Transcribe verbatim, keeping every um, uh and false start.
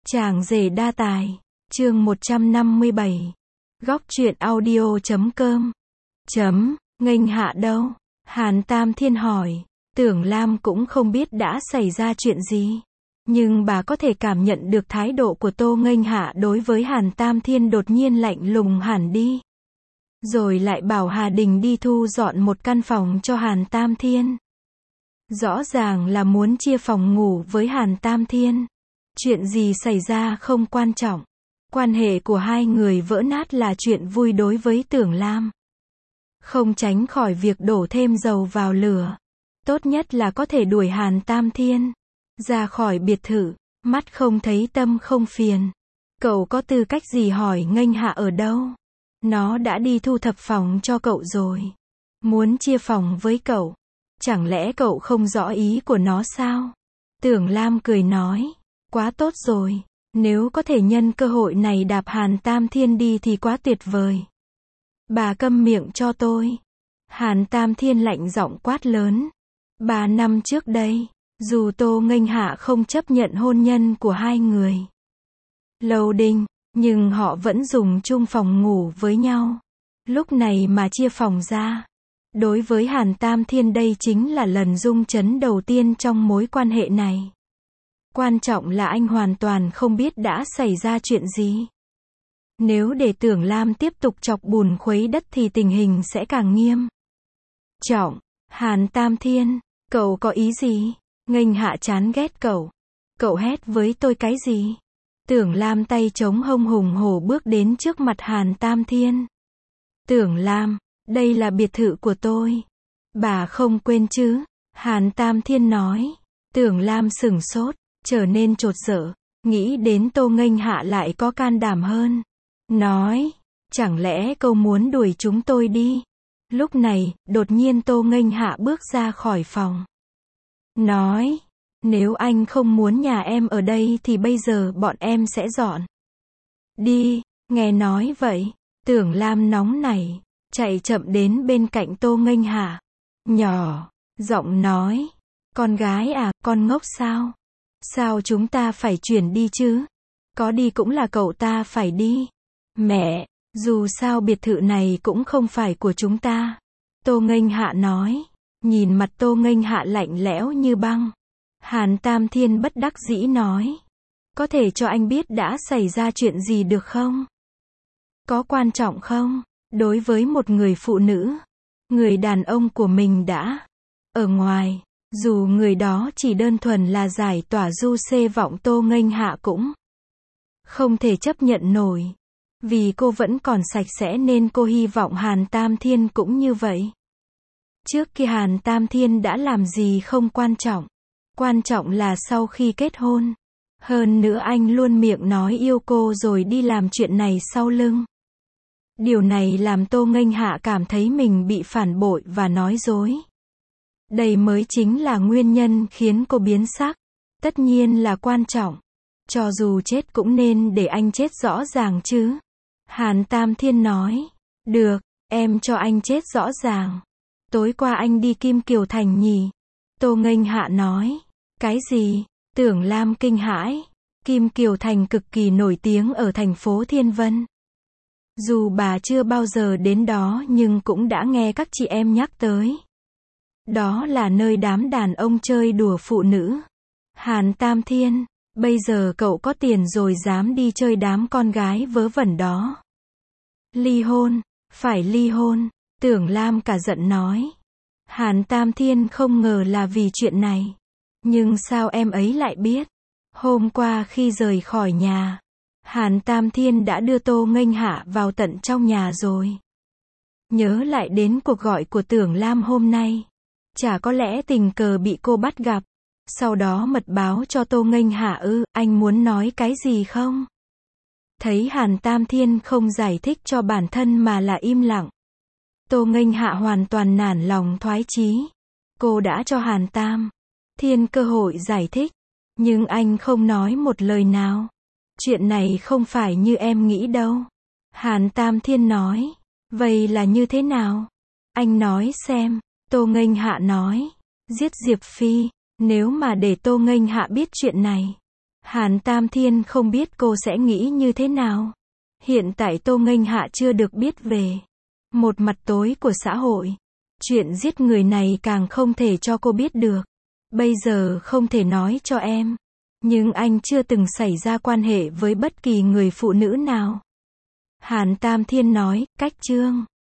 Chàng rể đa tài, chương một trăm năm mươi bảy. Góc truyện audio chấm com. Chấm, nghênh hạ đâu? Hàn Tam Thiên hỏi. Tưởng Lam cũng không biết đã xảy ra chuyện gì. Nhưng bà có thể cảm nhận được thái độ của Tô Nghênh Hạ đối với Hàn Tam Thiên đột nhiên lạnh lùng hẳn đi. Rồi lại bảo Hà Đình đi thu dọn một căn phòng cho Hàn Tam Thiên. Rõ ràng là muốn chia phòng ngủ với Hàn Tam Thiên. Chuyện gì xảy ra không quan trọng. Quan hệ của hai người vỡ nát là chuyện vui đối với Tưởng Lam. Không tránh khỏi việc đổ thêm dầu vào lửa. Tốt nhất là có thể đuổi Hàn Tam Thiên ra khỏi biệt thự, mắt không thấy tâm không phiền. Cậu có tư cách gì hỏi Nghênh Hạ ở đâu? Nó đã đi thu thập phòng cho cậu rồi. Muốn chia phòng với cậu. Chẳng lẽ cậu không rõ ý của nó sao? Tưởng Lam cười nói. Quá tốt rồi. Nếu có thể nhân cơ hội này đạp Hàn Tam Thiên đi thì quá tuyệt vời. Bà câm miệng cho tôi. Hàn Tam Thiên lạnh giọng quát lớn. Ba năm trước đây, dù Tô Nghênh Hạ không chấp nhận hôn nhân của hai người Lâu Đinh, nhưng họ vẫn dùng chung phòng ngủ với nhau. Lúc này mà chia phòng ra, đối với Hàn Tam Thiên đây chính là lần rung chấn đầu tiên trong mối quan hệ này. Quan trọng là anh hoàn toàn không biết đã xảy ra chuyện gì. Nếu để Tưởng Lam tiếp tục chọc bùn khuấy đất thì tình hình sẽ càng nghiêm trọng. Hàn Tam Thiên, cậu có ý gì? Nghênh Hạ chán ghét cậu. Cậu hét với tôi cái gì? Tưởng Lam tay chống hông hùng hổ bước đến trước mặt Hàn Tam Thiên. Tưởng Lam, đây là biệt thự của tôi. Bà không quên chứ? Hàn Tam Thiên nói. Tưởng Lam sửng sốt, trở nên chột dạ, nghĩ đến Tô Nghênh Hạ lại có can đảm hơn. Nói, chẳng lẽ cậu muốn đuổi chúng tôi đi? Lúc này, đột nhiên Tô Nghênh Hạ bước ra khỏi phòng. Nói, nếu anh không muốn nhà em ở đây thì bây giờ bọn em sẽ dọn đi. Nghe nói vậy, Tưởng Lam nóng nảy, chạy chậm đến bên cạnh Tô Nghênh Hạ. Nhỏ, giọng nói, con gái à, con ngốc sao? Sao chúng ta phải chuyển đi chứ? Có đi cũng là cậu ta phải đi. Mẹ, dù sao biệt thự này cũng không phải của chúng ta. Tô Nghênh Hạ nói. Nhìn mặt Tô Nghênh Hạ lạnh lẽo như băng. Hàn Tam Thiên bất đắc dĩ nói. Có thể cho anh biết đã xảy ra chuyện gì được không? Có quan trọng không? Đối với một người phụ nữ, người đàn ông của mình đã ở ngoài, dù người đó chỉ đơn thuần là giải tỏa du xê vọng, Tô Nghênh Hạ cũng không thể chấp nhận nổi. Vì cô vẫn còn sạch sẽ nên cô hy vọng Hàn Tam Thiên cũng như vậy. Trước kia Hàn Tam Thiên đã làm gì không quan trọng. Quan trọng là sau khi kết hôn. Hơn nữa anh luôn miệng nói yêu cô rồi đi làm chuyện này sau lưng. Điều này làm Tô Nghênh Hạ cảm thấy mình bị phản bội và nói dối. Đây mới chính là nguyên nhân khiến cô biến sắc. Tất nhiên là quan trọng. Cho dù chết cũng nên để anh chết rõ ràng chứ. Hàn Tam Thiên nói. Được, em cho anh chết rõ ràng. Tối qua anh đi Kim Kiều Thành nhỉ? Tô Nghênh Hạ nói. Cái gì? Tưởng Lam kinh hãi. Kim Kiều Thành cực kỳ nổi tiếng ở thành phố Thiên Vân. Dù bà chưa bao giờ đến đó nhưng cũng đã nghe các chị em nhắc tới. Đó là nơi đám đàn ông chơi đùa phụ nữ. Hàn Tam Thiên, bây giờ cậu có tiền rồi dám đi chơi đám con gái vớ vẩn đó. Ly hôn, phải ly hôn. Tưởng Lam cả giận nói. Hàn Tam Thiên không ngờ là vì chuyện này. Nhưng sao em ấy lại biết? Hôm qua khi rời khỏi nhà, Hàn Tam Thiên đã đưa Tô Nghênh Hạ vào tận trong nhà rồi. Nhớ lại đến cuộc gọi của Tưởng Lam hôm nay. Chả có lẽ tình cờ bị cô bắt gặp. Sau đó mật báo cho Tô Nghênh Hạ ư, anh muốn nói cái gì không? Thấy Hàn Tam Thiên không giải thích cho bản thân mà là im lặng. Tô Nghênh Hạ hoàn toàn nản lòng thoái chí. Cô đã cho Hàn Tam Thiên cơ hội giải thích. Nhưng anh không nói một lời nào. Chuyện này không phải như em nghĩ đâu. Hàn Tam Thiên nói. Vậy là như thế nào? Anh nói xem. Tô Nghênh Hạ nói. Giết Diệp Phi. Nếu mà để Tô Nghênh Hạ biết chuyện này, Hàn Tam Thiên không biết cô sẽ nghĩ như thế nào. Hiện tại Tô Nghênh Hạ chưa được biết về một mặt tối của xã hội. Chuyện giết người này càng không thể cho cô biết được. Bây giờ không thể nói cho em. Nhưng anh chưa từng xảy ra quan hệ với bất kỳ người phụ nữ nào. Hàn Tam Thiên nói, cách Trương